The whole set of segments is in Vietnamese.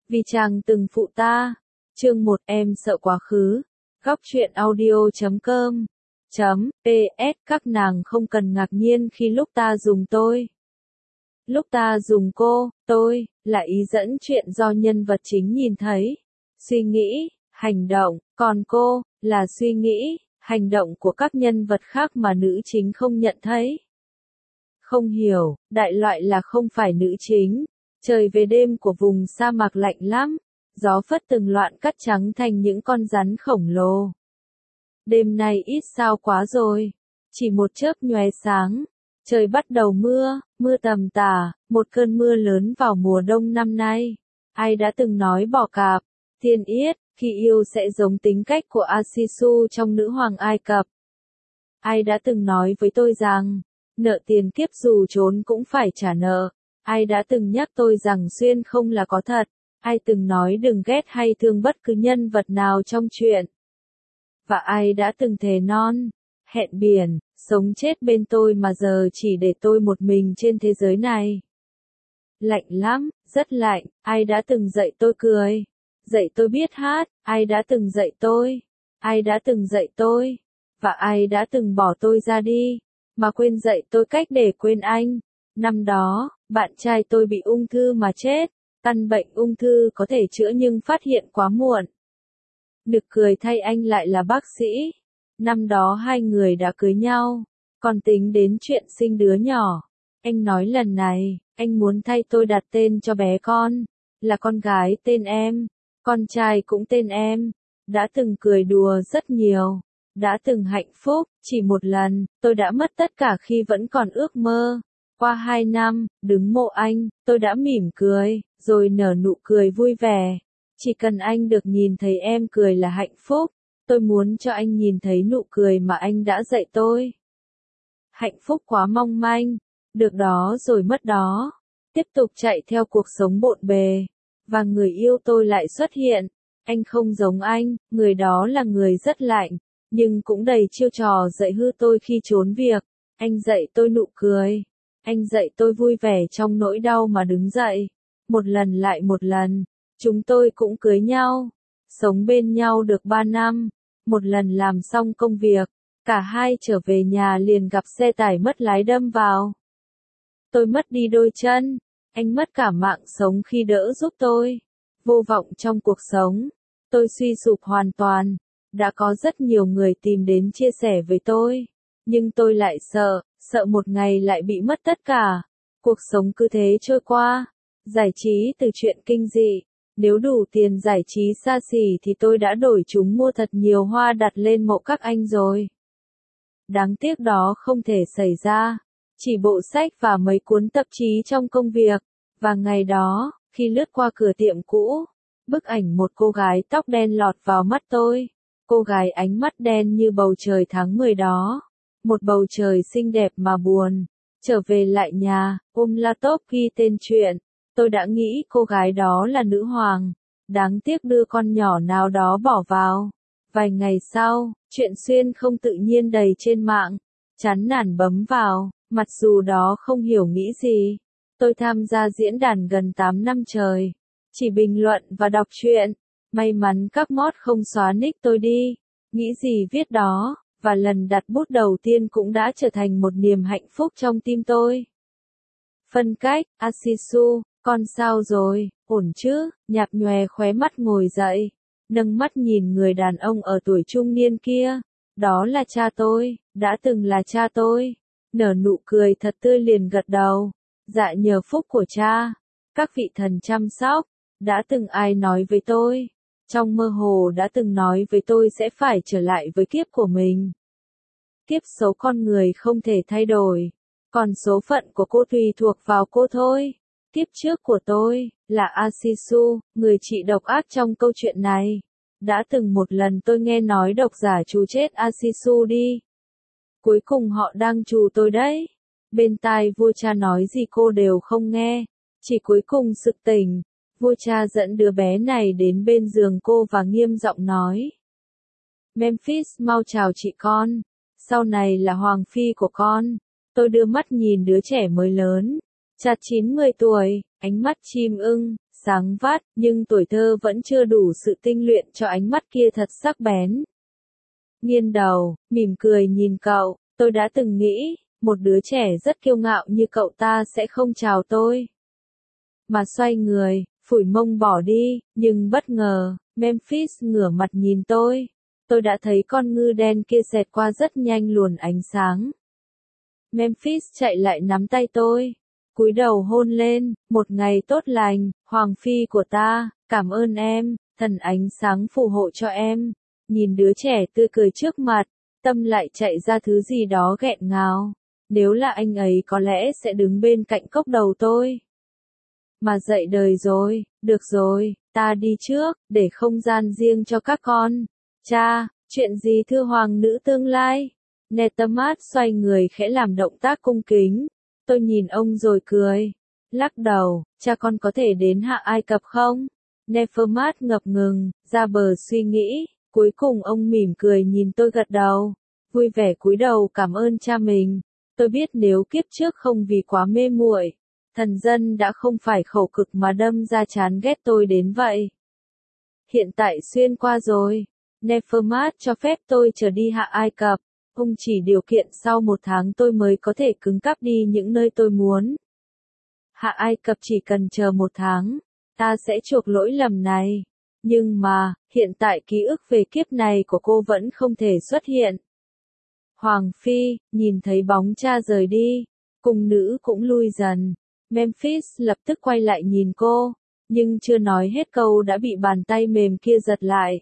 vì chàng từng phụ ta. Chương 1 em sợ quá khứ. Góc truyện audio.com .ps Các nàng không cần ngạc nhiên khi lúc ta dùng tôi. Lúc ta dùng cô, tôi, là ý dẫn chuyện do nhân vật chính nhìn thấy, suy nghĩ, hành động, còn cô, là suy nghĩ, hành động của các nhân vật khác mà nữ chính không nhận thấy. Không hiểu, đại loại là không phải nữ chính. Trời về đêm của vùng sa mạc lạnh lắm, gió phất từng loạn cắt trắng thành những con rắn khổng lồ. Đêm nay ít sao quá rồi, chỉ một chớp nhòe sáng, trời bắt đầu mưa, mưa tầm tả, một cơn mưa lớn vào mùa đông năm nay. Ai đã từng nói bỏ cạp, thiên yết, khi yêu sẽ giống tính cách của Asisu trong Nữ hoàng Ai Cập. Ai đã từng nói với tôi rằng, nợ tiền kiếp dù trốn cũng phải trả nợ. Ai đã từng nhắc tôi rằng xuyên không là có thật. Ai từng nói đừng ghét hay thương bất cứ nhân vật nào trong chuyện. Và ai đã từng thề non, hẹn biển, sống chết bên tôi mà giờ chỉ để tôi một mình trên thế giới này. Lạnh lắm, rất lạnh. Ai đã từng dạy tôi cười, dạy tôi biết hát. Ai đã từng dạy tôi, ai đã từng dạy tôi, và ai đã từng bỏ tôi ra đi, mà quên dạy tôi cách để quên anh. Năm đó, bạn trai tôi bị ung thư mà chết. Căn bệnh ung thư có thể chữa nhưng phát hiện quá muộn. Nực cười thay anh lại là bác sĩ. Năm đó hai người đã cưới nhau, còn tính đến chuyện sinh đứa nhỏ. Anh nói lần này, anh muốn thay tôi đặt tên cho bé con. Là con gái tên em, con trai cũng tên em. Đã từng cười đùa rất nhiều, đã từng hạnh phúc, chỉ một lần, tôi đã mất tất cả khi vẫn còn ước mơ. Qua 2 năm, đứng mộ anh, tôi đã mỉm cười, rồi nở nụ cười vui vẻ. Chỉ cần anh được nhìn thấy em cười là hạnh phúc. Tôi muốn cho anh nhìn thấy nụ cười mà anh đã dạy tôi. Hạnh phúc quá mong manh, được đó rồi mất đó. Tiếp tục chạy theo cuộc sống bộn bề. Và người yêu tôi lại xuất hiện. Anh không giống anh, người đó là người rất lạnh, nhưng cũng đầy chiêu trò dạy hư tôi khi trốn việc. Anh dạy tôi nụ cười. Anh dạy tôi vui vẻ trong nỗi đau mà đứng dậy. Một lần lại một lần, chúng tôi cũng cưới nhau. Sống bên nhau được 3 năm. Một lần làm xong công việc, cả hai trở về nhà liền gặp xe tải mất lái đâm vào. Tôi mất đi đôi chân. Anh mất cả mạng sống khi đỡ giúp tôi. Vô vọng trong cuộc sống. Tôi suy sụp hoàn toàn. Đã có rất nhiều người tìm đến chia sẻ với tôi. Nhưng tôi lại sợ một ngày lại bị mất tất cả. Cuộc sống cứ thế trôi qua. Giải trí từ chuyện kinh dị. Nếu đủ tiền giải trí xa xỉ thì tôi đã đổi chúng mua thật nhiều hoa đặt lên mộ các anh rồi. Đáng tiếc đó không thể xảy ra. Chỉ bộ sách và mấy cuốn tạp chí trong công việc. Và ngày đó, khi lướt qua cửa tiệm cũ, bức ảnh một cô gái tóc đen lọt vào mắt tôi. Cô gái ánh mắt đen như bầu trời tháng 10 đó. Một bầu trời xinh đẹp mà buồn. Trở về lại nhà, ôm laptop ghi tên chuyện. Tôi đã nghĩ cô gái đó là nữ hoàng. Đáng tiếc đưa con nhỏ nào đó bỏ vào. Vài ngày sau, chuyện xuyên không tự nhiên đầy trên mạng. Chán nản bấm vào, mặc dù đó không hiểu nghĩ gì. Tôi tham gia diễn đàn gần 8 năm trời. Chỉ bình luận và đọc truyện. May mắn các mod không xóa nick tôi đi. Nghĩ gì viết đó. Và lần đặt bút đầu tiên cũng đã trở thành một niềm hạnh phúc trong tim tôi. Phân cách, Asisu, con sao rồi, ổn chứ? Nhạp nhòe khóe mắt ngồi dậy, nâng mắt nhìn người đàn ông ở tuổi trung niên kia. Đó là cha tôi, đã từng là cha tôi. Nở nụ cười thật tươi liền gật đầu. Dạ nhờ phúc của cha, các vị thần chăm sóc. Đã từng ai nói với tôi, trong mơ hồ đã từng nói với tôi sẽ phải trở lại với kiếp của mình. Kiếp số con người không thể thay đổi, còn số phận của cô tùy thuộc vào cô thôi. Kiếp trước của tôi, là Asisu, người chị độc ác trong câu chuyện này. Đã từng một lần tôi nghe nói độc giả trù chết Asisu đi. Cuối cùng họ đang trù tôi đấy. Bên tai vua cha nói gì cô đều không nghe. Chỉ cuối cùng sực tỉnh. Vua cha dẫn đứa bé này đến bên giường cô và nghiêm giọng nói. Memphis mau chào chị con. Sau này là hoàng phi của con. Tôi đưa mắt nhìn đứa trẻ mới lớn. Chạc 9-10 tuổi, ánh mắt chim ưng, sáng vắt, nhưng tuổi thơ vẫn chưa đủ sự tinh luyện cho ánh mắt kia thật sắc bén. Nghiêng đầu, mỉm cười nhìn cậu, tôi đã từng nghĩ, một đứa trẻ rất kiêu ngạo như cậu ta sẽ không chào tôi. Mà xoay người, phủi mông bỏ đi, nhưng bất ngờ, Memphis ngửa mặt nhìn tôi. Tôi đã thấy con ngư đen kia xẹt qua rất nhanh luồn ánh sáng. Memphis chạy lại nắm tay tôi, cúi đầu hôn lên, một ngày tốt lành, hoàng phi của ta, cảm ơn em, thần ánh sáng phù hộ cho em. Nhìn đứa trẻ tươi cười trước mặt, tâm lại chạy ra thứ gì đó nghẹn ngào. Nếu là anh ấy có lẽ sẽ đứng bên cạnh cốc đầu tôi. Mà dậy đời rồi, được rồi, ta đi trước, để không gian riêng cho các con. Cha, chuyện gì thưa hoàng nữ tương lai? Netamat xoay người khẽ làm động tác cung kính. Tôi nhìn ông rồi cười. Lắc đầu, cha con có thể đến Hạ Ai Cập không? Nefermat ngập ngừng, ra bờ suy nghĩ. Cuối cùng ông mỉm cười nhìn tôi gật đầu. Vui vẻ cúi đầu cảm ơn cha mình. Tôi biết nếu kiếp trước không vì quá mê muội, thần dân đã không phải khẩu cực mà đâm ra chán ghét tôi đến vậy. Hiện tại xuyên qua rồi. Nefermat cho phép tôi trở đi Hạ Ai Cập. Ông chỉ điều kiện sau 1 tháng tôi mới có thể cứng cáp đi những nơi tôi muốn. Hạ Ai Cập chỉ cần chờ 1 tháng, ta sẽ chuộc lỗi lầm này. Nhưng mà, hiện tại ký ức về kiếp này của cô vẫn không thể xuất hiện. Hoàng Phi, nhìn thấy bóng cha rời đi, cung nữ cũng lui dần. Memphis lập tức quay lại nhìn cô, nhưng chưa nói hết câu đã bị bàn tay mềm kia giật lại.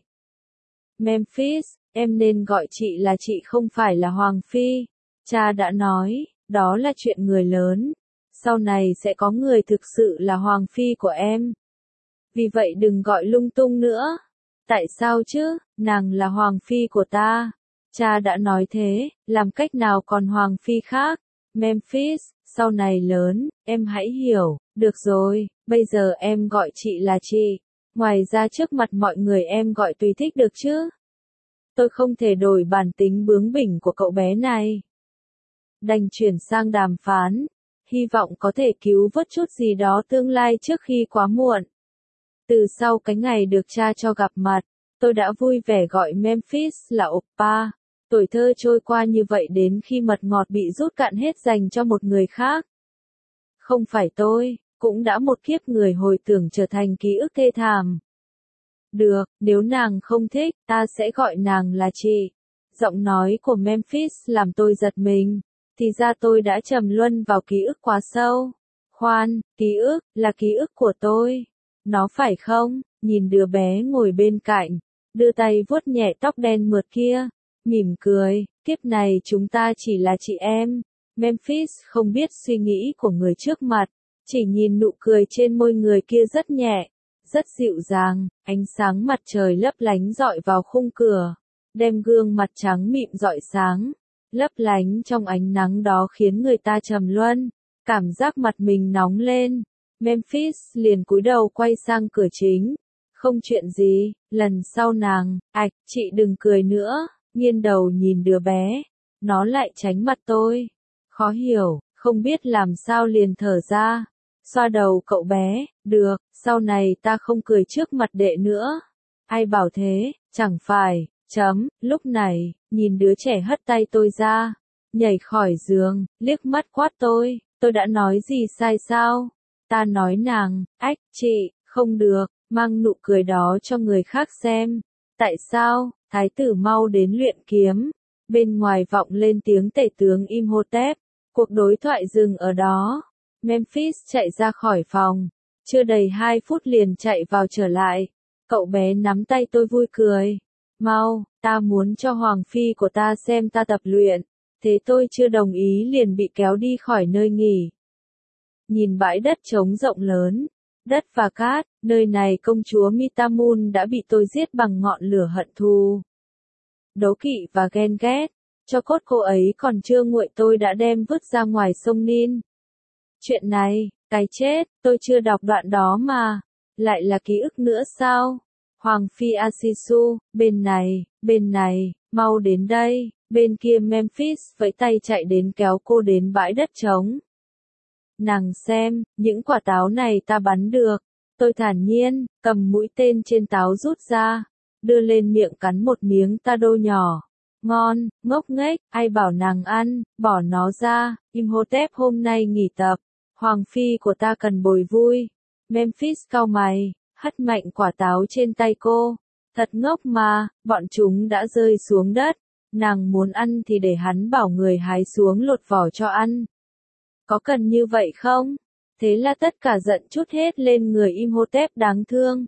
Memphis, em nên gọi chị là chị không phải là Hoàng Phi. Cha đã nói, đó là chuyện người lớn. Sau này sẽ có người thực sự là Hoàng Phi của em. Vì vậy đừng gọi lung tung nữa. Tại sao chứ, nàng là Hoàng Phi của ta. Cha đã nói thế, làm cách nào còn Hoàng Phi khác. Memphis, sau này lớn, em hãy hiểu, được rồi, bây giờ em gọi chị là chị. Ngoài ra trước mặt mọi người em gọi tùy thích được chứ. Tôi không thể đổi bản tính bướng bỉnh của cậu bé này. Đành chuyển sang đàm phán, hy vọng có thể cứu vớt chút gì đó tương lai trước khi quá muộn. Từ sau cái ngày được cha cho gặp mặt, tôi đã vui vẻ gọi Memphis là Oppa. Tuổi thơ trôi qua như vậy đến khi mật ngọt bị rút cạn hết dành cho một người khác. Không phải tôi, cũng đã một kiếp người hồi tưởng trở thành ký ức thê thảm. Được, nếu nàng không thích, ta sẽ gọi nàng là chị. Giọng nói của Memphis làm tôi giật mình. Thì ra tôi đã trầm luân vào ký ức quá sâu. Khoan, ký ức, là ký ức của tôi. Nó phải không? Nhìn đứa bé ngồi bên cạnh, đưa tay vuốt nhẹ tóc đen mượt kia. Mỉm cười, kiếp này chúng ta chỉ là chị em. Memphis không biết suy nghĩ của người trước mặt, chỉ nhìn nụ cười trên môi người kia rất nhẹ, rất dịu dàng, ánh sáng mặt trời lấp lánh dọi vào khung cửa, đem gương mặt trắng mịn rọi sáng, lấp lánh trong ánh nắng đó khiến người ta trầm luân, cảm giác mặt mình nóng lên. Memphis liền cúi đầu quay sang cửa chính. Không chuyện gì, lần sau nàng, chị đừng cười nữa. Nghiêng đầu nhìn đứa bé, nó lại tránh mặt tôi. Khó hiểu, không biết làm sao liền thở ra. Xoa đầu cậu bé, được, sau này ta không cười trước mặt đệ nữa. Ai bảo thế, chẳng phải, lúc này, nhìn đứa trẻ hất tay tôi ra, nhảy khỏi giường, liếc mắt quát tôi đã nói gì sai sao? Ta nói nàng, chị, không được, mang nụ cười đó cho người khác xem. Tại sao? Thái tử mau đến luyện kiếm. Bên ngoài vọng lên tiếng tể tướng Imhotep. Cuộc đối thoại dừng ở đó. Memphis chạy ra khỏi phòng. Chưa đầy 2 phút liền chạy vào trở lại. Cậu bé nắm tay tôi vui cười. Mau, ta muốn cho Hoàng Phi của ta xem ta tập luyện. Thế tôi chưa đồng ý liền bị kéo đi khỏi nơi nghỉ. Nhìn bãi đất trống rộng lớn. Đất và cát, nơi này công chúa Mitamun đã bị tôi giết bằng ngọn lửa hận thù. Đố kỵ và ghen ghét, cho cốt cô ấy còn chưa nguội tôi đã đem vứt ra ngoài sông Nin. Chuyện này, cái chết, tôi chưa đọc đoạn đó mà, lại là ký ức nữa sao? Hoàng Phi Asisu, bên này, mau đến đây, bên kia Memphis vẫy tay chạy đến kéo cô đến bãi đất trống. Nàng xem, những quả táo này ta bắn được. Tôi thản nhiên, cầm mũi tên trên táo rút ra, đưa lên miệng cắn một miếng taro nhỏ. Ngon, ngốc nghếch, ai bảo nàng ăn, bỏ nó ra, Imhotep hôm nay nghỉ tập. Hoàng phi của ta cần bồi vui. Memphis cau mày, hất mạnh quả táo trên tay cô. Thật ngốc mà, bọn chúng đã rơi xuống đất. Nàng muốn ăn thì để hắn bảo người hái xuống lột vỏ cho ăn. Có cần như vậy không? Thế là tất cả giận trút hết lên người Imhotep đáng thương.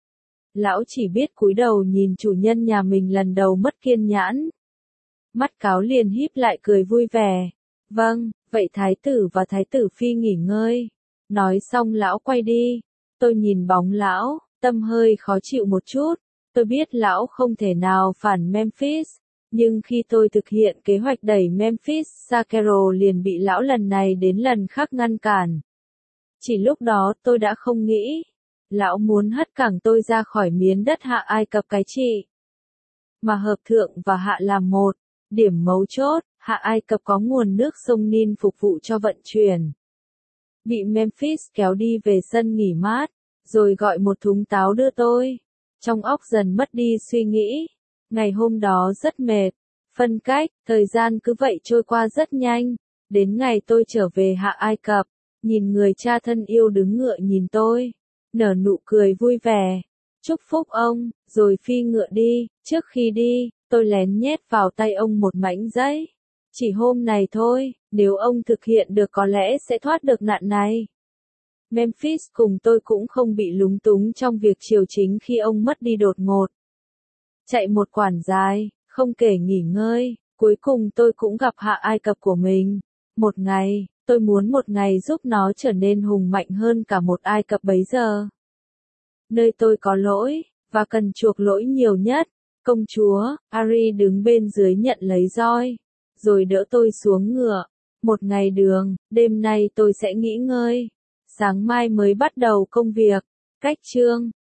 Lão chỉ biết cúi đầu nhìn chủ nhân nhà mình lần đầu mất kiên nhẫn. Mắt cáo liền híp lại cười vui vẻ. Vâng, vậy thái tử và thái tử phi nghỉ ngơi. Nói xong lão quay đi. Tôi nhìn bóng lão, tâm hơi khó chịu một chút. Tôi biết lão không thể nào phản Memphis. Nhưng khi tôi thực hiện kế hoạch đẩy Memphis ra Cairo liền bị lão lần này đến lần khác ngăn cản. Chỉ lúc đó tôi đã không nghĩ. Lão muốn hất cẳng tôi ra khỏi miến đất Hạ Ai Cập cái trị. Mà hợp thượng và hạ làm một. Điểm mấu chốt, Hạ Ai Cập có nguồn nước sông Nin phục vụ cho vận chuyển. Bị Memphis kéo đi về sân nghỉ mát, rồi gọi một thúng táo đưa tôi. Trong óc dần mất đi suy nghĩ. Ngày hôm đó rất mệt. Phân cách, thời gian cứ vậy trôi qua rất nhanh. Đến ngày tôi trở về Hạ Ai Cập, nhìn người cha thân yêu đứng ngựa nhìn tôi. Nở nụ cười vui vẻ. Chúc phúc ông, rồi phi ngựa đi. Trước khi đi, tôi lén nhét vào tay ông một mảnh giấy. Chỉ hôm này thôi, nếu ông thực hiện được có lẽ sẽ thoát được nạn này. Memphis cùng tôi cũng không bị lúng túng trong việc chiều chính khi ông mất đi đột ngột. Chạy một quãng dài, không kể nghỉ ngơi, cuối cùng tôi cũng gặp Hạ Ai Cập của mình. Một ngày, tôi muốn một ngày giúp nó trở nên hùng mạnh hơn cả một Ai Cập bấy giờ. Nơi tôi có lỗi, và cần chuộc lỗi nhiều nhất, công chúa, Ari đứng bên dưới nhận lấy roi, rồi đỡ tôi xuống ngựa. Một ngày đường, đêm nay tôi sẽ nghỉ ngơi. Sáng mai mới bắt đầu công việc. Cách chương